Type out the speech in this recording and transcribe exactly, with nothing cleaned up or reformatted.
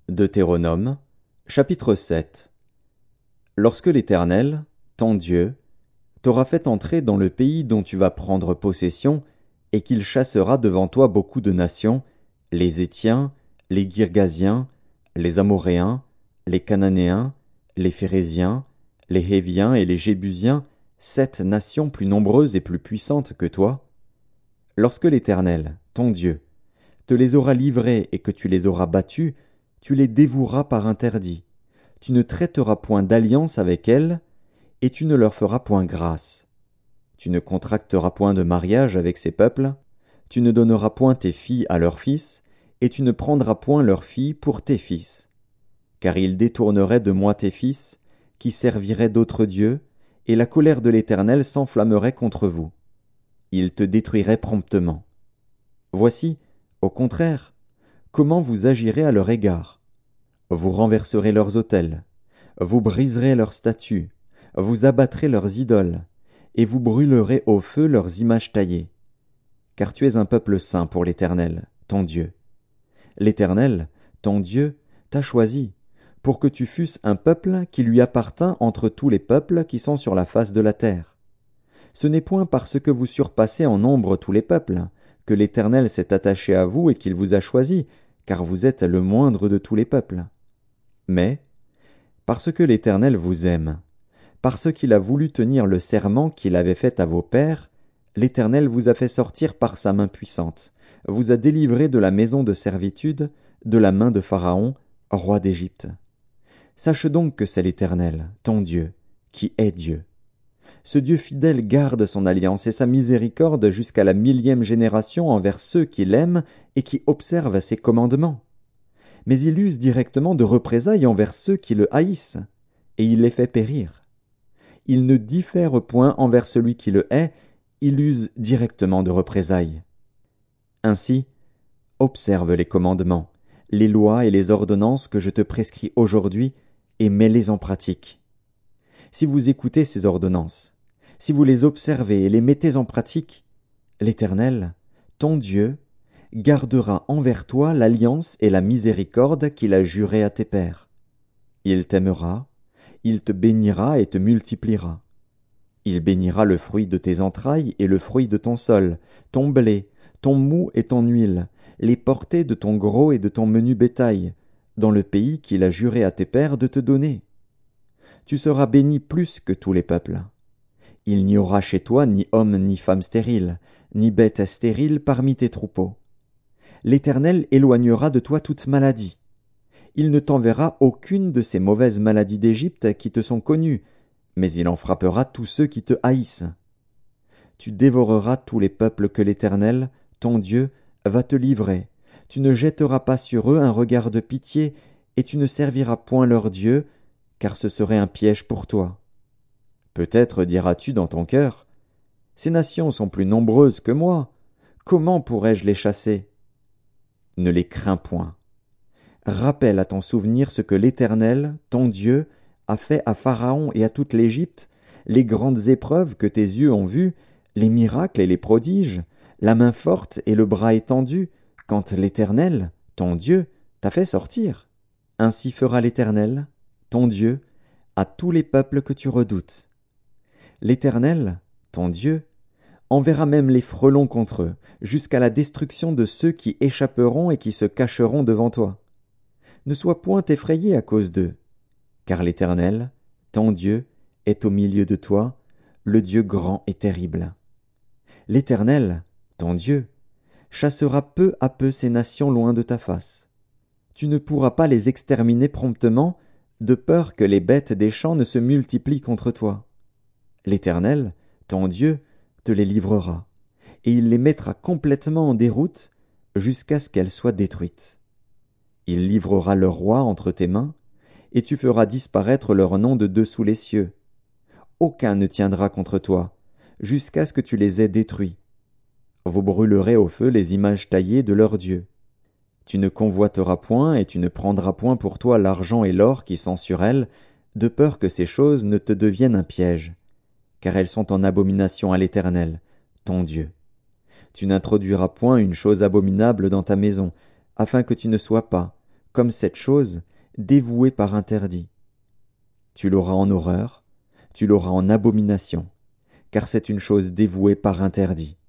Deutéronome, chapitre sept. Lorsque l'Éternel, ton Dieu, t'aura fait entrer dans le pays dont tu vas prendre possession, et qu'il chassera devant toi beaucoup de nations, les Hétiens, les Girgasiens, les Amoréens, les Cananéens, les Phéréziens, les Héviens et les Jébusiens, sept nations plus nombreuses et plus puissantes que toi. Lorsque l'Éternel, ton Dieu, te les aura livrés et que tu les auras battus, tu les dévoueras par interdit. Tu ne traiteras point d'alliance avec elles, et tu ne leur feras point grâce. Tu ne contracteras point de mariage avec ces peuples, tu ne donneras point tes filles à leurs fils, et tu ne prendras point leurs filles pour tes fils. Car ils détourneraient de moi tes fils, qui serviraient d'autres dieux, et la colère de l'Éternel s'enflammerait contre vous. Ils te détruiraient promptement. Voici, au contraire, comment vous agirez à leur égard. Vous renverserez leurs autels, vous briserez leurs statues, vous abattrez leurs idoles, et vous brûlerez au feu leurs images taillées. Car tu es un peuple saint pour l'Éternel, ton Dieu. L'Éternel, ton Dieu, t'a choisi, pour que tu fusses un peuple qui lui appartint entre tous les peuples qui sont sur la face de la terre. Ce n'est point parce que vous surpassez en nombre tous les peuples, que l'Éternel s'est attaché à vous et qu'il vous a choisi, car vous êtes le moindre de tous les peuples. Mais, parce que l'Éternel vous aime, parce qu'il a voulu tenir le serment qu'il avait fait à vos pères, l'Éternel vous a fait sortir par sa main puissante, vous a délivré de la maison de servitude, de la main de Pharaon, roi d'Égypte. Sache donc que c'est l'Éternel, ton Dieu, qui est Dieu. Ce Dieu fidèle garde son alliance et sa miséricorde jusqu'à la millième génération envers ceux qui l'aiment et qui observent ses commandements. Mais il use directement de représailles envers ceux qui le haïssent, et il les fait périr. Il ne diffère point envers celui qui le hait, il use directement de représailles. Ainsi, observe les commandements, les lois et les ordonnances que je te prescris aujourd'hui, et mets-les en pratique. Si vous écoutez ces ordonnances, si vous les observez et les mettez en pratique, l'Éternel, ton Dieu, gardera envers toi l'alliance et la miséricorde qu'il a jurée à tes pères. Il t'aimera, il te bénira et te multipliera. Il bénira le fruit de tes entrailles et le fruit de ton sol, ton blé, ton mou et ton huile, les portées de ton gros et de ton menu bétail, dans le pays qu'il a juré à tes pères de te donner. Tu seras béni plus que tous les peuples. Il n'y aura chez toi ni homme ni femme stérile, ni bête stérile parmi tes troupeaux. L'Éternel éloignera de toi toute maladie. Il ne t'enverra aucune de ces mauvaises maladies d'Égypte qui te sont connues, mais il en frappera tous ceux qui te haïssent. Tu dévoreras tous les peuples que l'Éternel, ton Dieu, va te livrer. Tu ne jetteras pas sur eux un regard de pitié, et tu ne serviras point leur Dieu, car ce serait un piège pour toi. Peut-être diras-tu dans ton cœur, « Ces nations sont plus nombreuses que moi, comment pourrais-je les chasser ?» Ne les crains point. Rappelle à ton souvenir ce que l'Éternel, ton Dieu, a fait à Pharaon et à toute l'Égypte, les grandes épreuves que tes yeux ont vues, les miracles et les prodiges, la main forte et le bras étendu, quand l'Éternel, ton Dieu, t'a fait sortir. Ainsi fera l'Éternel, ton Dieu, à tous les peuples que tu redoutes. L'Éternel, ton Dieu, enverra même les frelons contre eux, jusqu'à la destruction de ceux qui échapperont et qui se cacheront devant toi. Ne sois point effrayé à cause d'eux, car l'Éternel, ton Dieu, est au milieu de toi, le Dieu grand et terrible. L'Éternel, ton Dieu, chassera peu à peu ces nations loin de ta face. Tu ne pourras pas les exterminer promptement, de peur que les bêtes des champs ne se multiplient contre toi. L'Éternel, ton Dieu, te les livrera, et il les mettra complètement en déroute jusqu'à ce qu'elles soient détruites. Il livrera leurs rois entre tes mains, et tu feras disparaître leur nom de dessous les cieux. Aucun ne tiendra contre toi, jusqu'à ce que tu les aies détruits. Vous brûlerez au feu les images taillées de leurs dieux. Tu ne convoiteras point et tu ne prendras point pour toi l'argent et l'or qui sont sur elles, de peur que ces choses ne te deviennent un piège, car elles sont en abomination à l'Éternel, ton Dieu. Tu n'introduiras point une chose abominable dans ta maison, afin que tu ne sois pas, comme cette chose dévouée par interdit. Tu l'auras en horreur, tu l'auras en abomination, car c'est une chose dévouée par interdit.